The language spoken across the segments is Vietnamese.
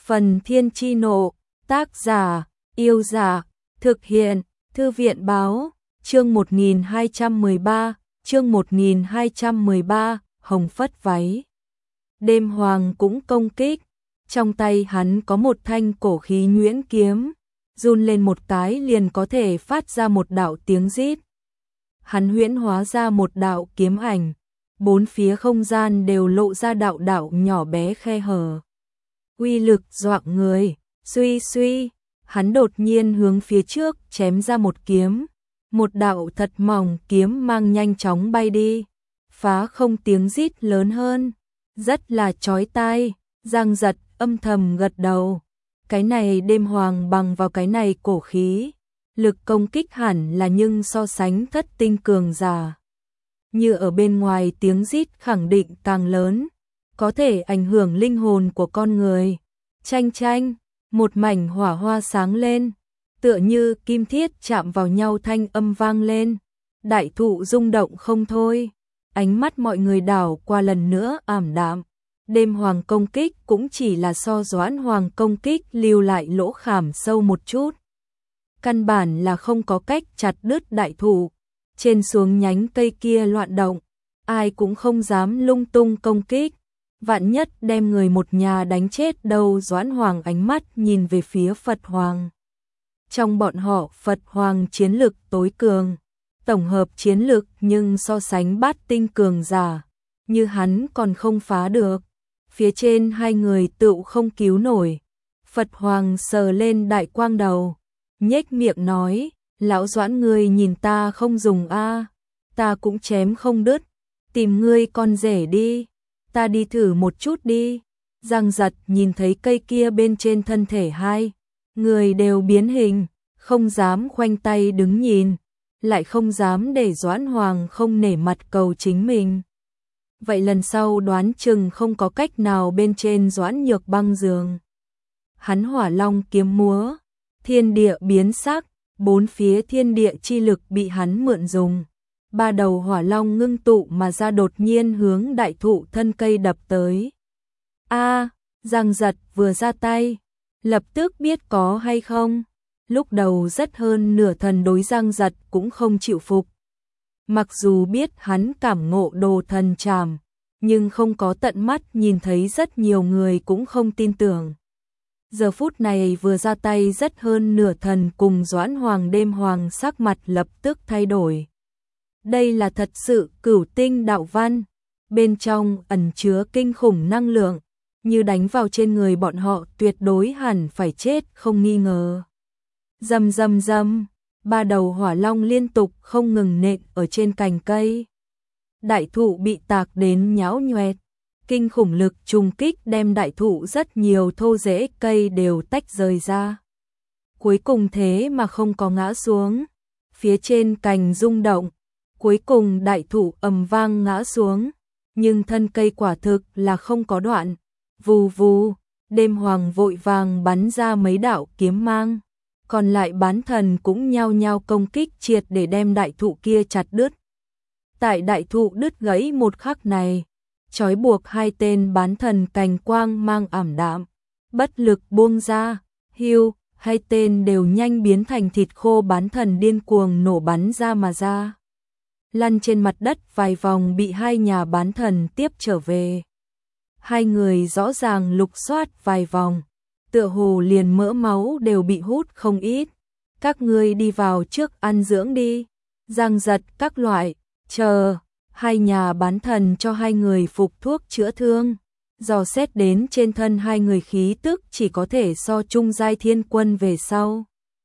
Phần Thiên Chi Nộ, tác giả, Yêu Giả, thực hiện, Thư viện Báo, chương 1213, Hồng Phất Váy. Đêm Hoàng cũng công kích, trong tay hắn có một thanh cổ khí nhuyễn kiếm, run lên một cái liền có thể phát ra một đạo tiếng rít. Hắn huyễn hóa ra một đạo kiếm ảnh, bốn phía không gian đều lộ ra đạo đạo nhỏ bé khe hở. Uy lực dọa người, suy suy, hắn đột nhiên hướng phía trước chém ra một kiếm, một đạo thật mỏng kiếm mang nhanh chóng bay đi, phá không tiếng rít lớn hơn, rất là chói tai. Giang Giật âm thầm gật đầu, cái này Đêm Hoàng bằng vào cái này cổ khí, lực công kích hẳn là nhưng so sánh thất tinh cường giả. Như ở bên ngoài tiếng rít khẳng định càng lớn, có thể ảnh hưởng linh hồn của con người. Chanh chanh, một mảnh hỏa hoa sáng lên, tựa như kim thiết chạm vào nhau thanh âm vang lên. Đại thụ rung động không thôi, ánh mắt mọi người đảo qua lần nữa ảm đạm. Đêm Hoàng công kích cũng chỉ là so Doãn Hoàng công kích lưu lại lỗ khảm sâu một chút. Căn bản là không có cách chặt đứt đại thụ, trên xuống nhánh cây kia loạn động, ai cũng không dám lung tung công kích. Vạn nhất đem người một nhà đánh chết đâu. Doãn Hoàng ánh mắt nhìn về phía Phật Hoàng. Trong bọn họ Phật Hoàng chiến lực tối cường, tổng hợp chiến lực nhưng so sánh bát tinh cường giả, như hắn còn không phá được. Phía trên hai người tựu không cứu nổi. Phật Hoàng sờ lên đại quang đầu, nhếch miệng nói, lão Doãn ngươi nhìn ta không dùng a, ta cũng chém không đứt, tìm ngươi con rể đi, ta đi thử một chút đi. Giang Giật nhìn thấy cây kia bên trên thân thể hai người đều biến hình, không dám khoanh tay đứng nhìn, lại không dám để Doãn Hoàng không nể mặt cầu chính mình. Vậy lần sau đoán chừng không có cách nào bên trên Doãn Nhược Băng giường. Hắn hỏa long kiếm múa, thiên địa biến sắc, bốn phía thiên địa chi lực bị hắn mượn dùng. Ba đầu hỏa long ngưng tụ mà ra đột nhiên hướng đại thụ thân cây đập tới. A, Giang Giật vừa ra tay, lập tức biết có hay không. Lúc đầu rất hơn nửa thần đối Giang Giật cũng không chịu phục. Mặc dù biết hắn cảm ngộ đồ thần trảm, nhưng không có tận mắt nhìn thấy rất nhiều người cũng không tin tưởng. Giờ phút này vừa ra tay rất hơn nửa thần cùng Doãn Hoàng Đêm Hoàng sắc mặt lập tức thay đổi. Đây là thật sự cửu tinh đạo văn, bên trong ẩn chứa kinh khủng năng lượng, như đánh vào trên người bọn họ tuyệt đối hẳn phải chết không nghi ngờ. Rầm rầm rầm, ba đầu hỏa long liên tục không ngừng nện ở trên cành cây. Đại thụ bị tạc đến nhão nhoẹt, kinh khủng lực trùng kích đem đại thụ rất nhiều thô rễ cây đều tách rời ra. Cuối cùng thế mà không có ngã xuống, phía trên cành rung động, cuối cùng đại thụ ầm vang ngã xuống, nhưng thân cây quả thực là không có đoạn. Vù vù, Đêm Hoàng vội vàng bắn ra mấy đạo kiếm mang, còn lại bán thần cũng nhao nhao công kích triệt để đem đại thụ kia chặt đứt. Tại đại thụ đứt gãy một khắc này, trói buộc hai tên bán thần cành quang mang ảm đạm, bất lực buông ra, hưu, hai tên đều nhanh biến thành thịt khô bán thần điên cuồng nổ bắn ra mà ra. Lăn trên mặt đất vài vòng bị hai nhà bán thần tiếp trở về. Hai người rõ ràng lục soát vài vòng, tựa hồ liền mỡ máu đều bị hút không ít. Các ngươi đi vào trước ăn dưỡng đi. Giang Giật các loại, chờ, hai nhà bán thần cho hai người phục thuốc chữa thương. Dò xét đến trên thân hai người khí tức chỉ có thể so trung giai thiên quân về sau.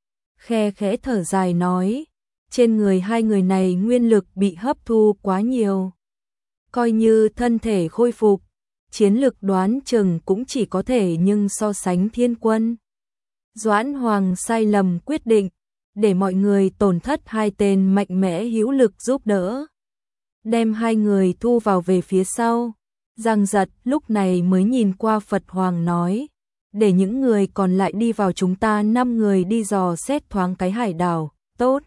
Khe khẽ thở dài nói, trên người hai người này nguyên lực bị hấp thu quá nhiều. Coi như thân thể khôi phục, chiến lực đoán chừng cũng chỉ có thể nhưng so sánh thiên quân. Doãn Hoàng sai lầm quyết định, để mọi người tổn thất hai tên mạnh mẽ hữu lực giúp đỡ. Đem hai người thu vào về phía sau. Giang Giật lúc này mới nhìn qua Phật Hoàng nói, để những người còn lại đi vào, chúng ta 5 người đi dò xét thoáng cái hải đảo, tốt.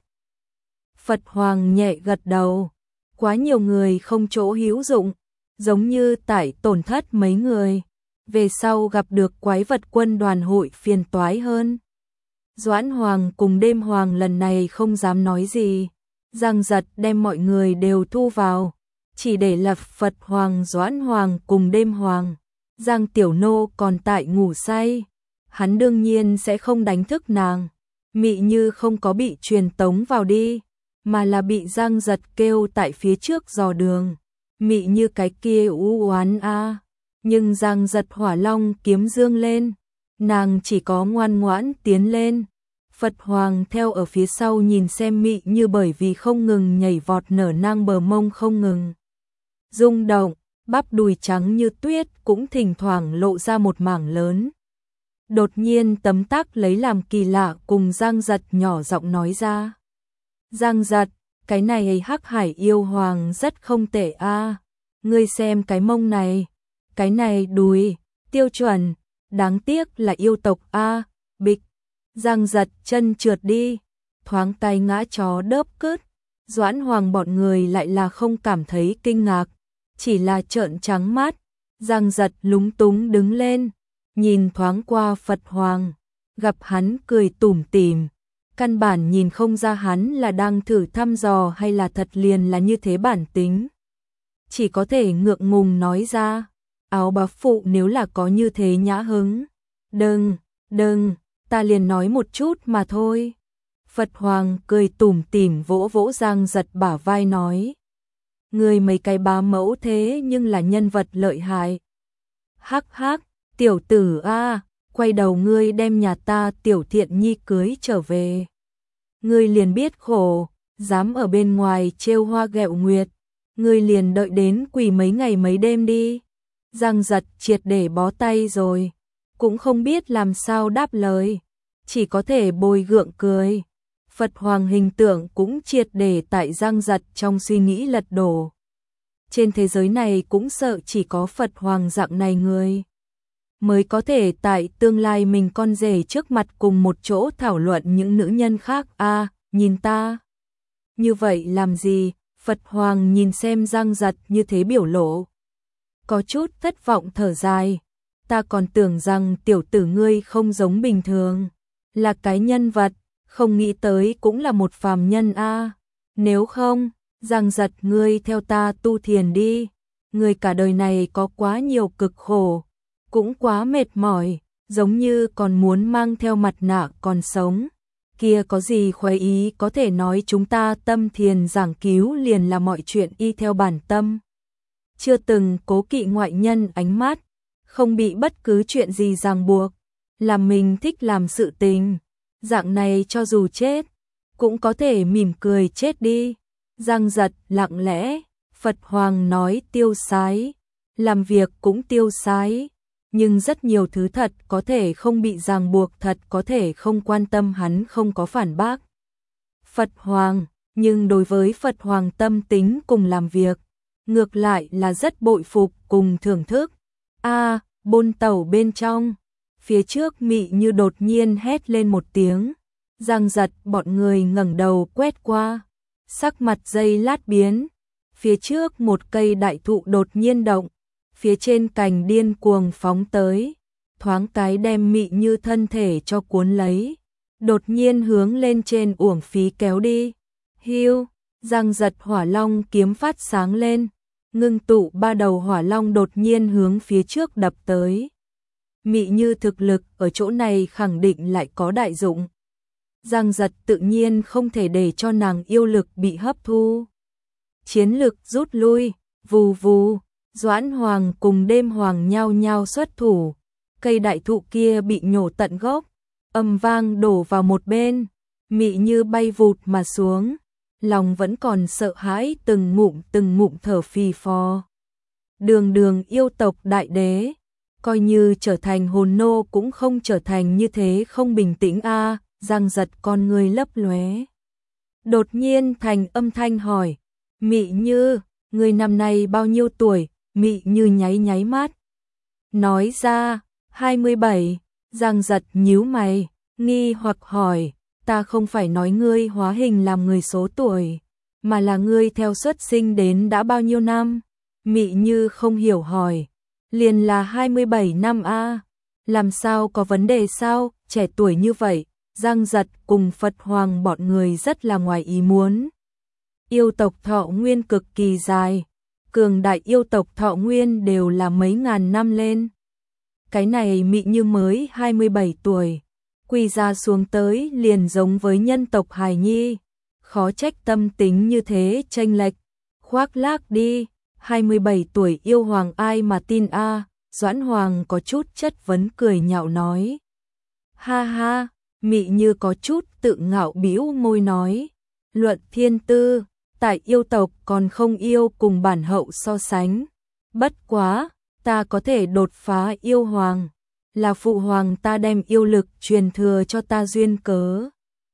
Phật Hoàng nhẹ gật đầu, quá nhiều người không chỗ hữu dụng, giống như tại tổn thất mấy người. về sau gặp được quái vật quân đoàn hội phiền toái hơn. Doãn Hoàng cùng Đêm Hoàng lần này không dám nói gì, Giang Giật đem mọi người đều thu vào, chỉ để lập Phật Hoàng, Doãn Hoàng cùng Đêm Hoàng. Giang Tiểu Nô còn tại ngủ say, hắn đương nhiên sẽ không đánh thức nàng. Mị Như không có bị truyền tống vào đi, mà là bị Giang Giật kêu tại phía trước dò đường. Mị Như cái kia u oán a, nhưng Giang Giật hỏa long kiếm dương lên, nàng chỉ có ngoan ngoãn tiến lên. Phật Hoàng theo ở phía sau nhìn xem Mị Như bởi vì không ngừng nhảy vọt nở nang bờ mông không ngừng rung động, bắp đùi trắng như tuyết cũng thỉnh thoảng lộ ra một mảng lớn. Đột nhiên tấm tắc lấy làm kỳ lạ cùng Giang Giật nhỏ giọng nói ra. Giang Giật, cái này Hắc Hải yêu hoàng rất không tệ a, ngươi xem cái mông này, cái này đùi, tiêu chuẩn, đáng tiếc là yêu tộc a. Bịch, Giang Giật chân trượt đi, thoáng tay ngã chó đớp cứt. Doãn Hoàng bọn người lại là không cảm thấy kinh ngạc, chỉ là trợn trắng mắt. Giang Giật lúng túng đứng lên, nhìn thoáng qua Phật Hoàng, gặp hắn cười tủm tỉm, căn bản nhìn không ra hắn là đang thử thăm dò hay là thật liền là như thế bản tính. Chỉ có thể ngượng ngùng nói ra, áo bá phụ nếu là có như thế nhã hứng. Đừng, ta liền nói một chút mà thôi. Phật Hoàng cười tủm tỉm vỗ vỗ Giang Giật bả vai nói. Người mấy cái bá mẫu thế nhưng là nhân vật lợi hại. Hắc hắc, tiểu tử a, quay đầu ngươi đem nhà ta Tiểu Thiện Nhi cưới trở về. Ngươi liền biết khổ, dám ở bên ngoài trêu hoa ghẹo nguyệt, ngươi liền đợi đến quỳ mấy ngày mấy đêm đi. Giang Giật triệt để bó tay rồi, cũng không biết làm sao đáp lời, chỉ có thể bồi gượng cười. Phật Hoàng hình tượng cũng triệt để tại Giang Giật trong suy nghĩ lật đổ. Trên thế giới này cũng sợ chỉ có Phật Hoàng dạng này người mới có thể tại tương lai mình con rể trước mặt cùng một chỗ thảo luận những nữ nhân khác a. Nhìn ta như vậy làm gì? Phật Hoàng nhìn xem Giang Giật như thế biểu lộ, có chút thất vọng thở dài. Ta còn tưởng rằng tiểu tử ngươi không giống bình thường, là cái nhân vật, không nghĩ tới cũng là một phàm nhân a. Nếu không, Giang Giật ngươi theo ta tu thiền đi, ngươi cả đời này có quá nhiều cực khổ, cũng quá mệt mỏi, giống như còn muốn mang theo mặt nạ còn sống. Kia có gì khoái ý có thể nói chúng ta tâm thiền giảng cứu liền là mọi chuyện y theo bản tâm. Chưa từng cố kỵ ngoại nhân ánh mắt, không bị bất cứ chuyện gì ràng buộc, làm mình thích làm sự tình. Dạng này cho dù chết, cũng có thể mỉm cười chết đi. Giang Giật lặng lẽ, Phật Hoàng nói tiêu sái, làm việc cũng tiêu sái, nhưng rất nhiều thứ thật có thể không bị ràng buộc, thật có thể không quan tâm, hắn không có phản bác Phật Hoàng, nhưng đối với Phật Hoàng tâm tính cùng làm việc, ngược lại là rất bội phục cùng thưởng thức. A, bôn tàu bên trong, phía trước Mị Như đột nhiên hét lên một tiếng. Giang Giật bọn người ngẩng đầu quét qua, sắc mặt giây lát biến, phía trước một cây đại thụ đột nhiên động, phía trên cành điên cuồng phóng tới, thoáng cái đem Mị Như thân thể cho cuốn lấy, đột nhiên hướng lên trên uổng phí kéo đi. Hiu, Giang Giật hỏa long kiếm phát sáng lên, ngưng tụ ba đầu hỏa long đột nhiên hướng phía trước đập tới. Mị Như thực lực ở chỗ này khẳng định lại có đại dụng. Giang Giật tự nhiên không thể để cho nàng yêu lực bị hấp thu. Chiến lực rút lui, vù vù, Doãn Hoàng cùng Đêm Hoàng nhao nhao xuất thủ. Cây đại thụ kia bị nhổ tận gốc, âm vang đổ vào một bên. Mị Như bay vụt mà xuống, lòng vẫn còn sợ hãi, từng ngụm thở phì phò. Đường yêu tộc đại đế, coi như trở thành hồn nô cũng không trở thành như thế không bình tĩnh a. Giang Giật con người lấp lóe. Đột nhiên thành âm thanh hỏi, Mị Như, người năm nay bao nhiêu tuổi? Mị Như nháy mắt, nói ra, 27. Giang Giật nhíu mày, nghi hoặc hỏi, ta không phải nói ngươi hóa hình làm người số tuổi, mà là ngươi theo xuất sinh đến đã bao nhiêu năm? Mị Như không hiểu hỏi, Liền là 27 năm a. Làm sao có vấn đề sao, trẻ tuổi như vậy, Giang Giật cùng Phật Hoàng bọn người rất là ngoài ý muốn. Yêu tộc thọ nguyên cực kỳ dài, cường đại yêu tộc thọ nguyên đều là mấy ngàn năm lên. Cái này Mị Như mới 27 tuổi, quỳ ra xuống tới liền giống với nhân tộc hài nhi, khó trách tâm tính như thế chênh lệch, khoác lác đi, 27 tuổi yêu hoàng ai mà tin a. Doãn Hoàng có chút chất vấn cười nhạo nói. Ha ha, Mị Như có chút tự ngạo bĩu môi nói, luận thiên tư, tại yêu tộc còn không yêu cùng bản hậu so sánh. Bất quá, ta có thể đột phá yêu hoàng, là phụ hoàng ta đem yêu lực truyền thừa cho ta duyên cớ.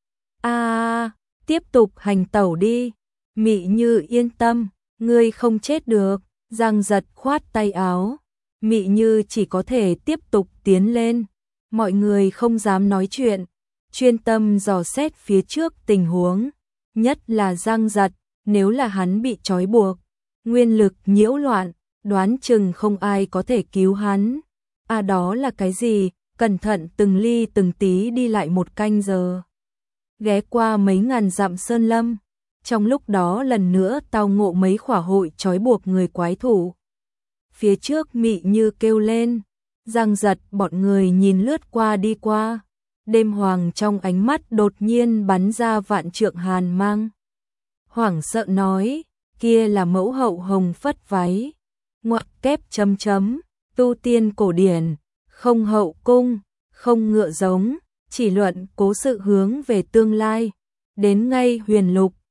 Tiếp tục hành tẩu đi, Mị Như yên tâm, ngươi không chết được. Giang Giật khoát tay áo, Mị Như chỉ có thể tiếp tục tiến lên. Mọi người không dám nói chuyện, chuyên tâm dò xét phía trước tình huống, nhất là Giang Giật, nếu là hắn bị trói buộc, nguyên lực nhiễu loạn, đoán chừng không ai có thể cứu hắn. Đó là cái gì? Cẩn thận từng ly từng tí đi lại một canh giờ. Ghé qua mấy ngàn dặm sơn lâm, trong lúc đó lần nữa tao ngộ mấy khỏa hội trói buộc người quái thủ. Phía trước Mị Như kêu lên, Giang Giật bọn người nhìn lướt qua đi qua, Đêm Hoàng trong ánh mắt đột nhiên bắn ra vạn trượng hàn mang. Hoảng sợ nói, kia là mẫu hậu hồng phất váy, ngoặc kép chấm chấm, tu tiên cổ điển, không hậu cung, không ngựa giống, chỉ luận cố sự hướng về tương lai, đến ngay huyền lục,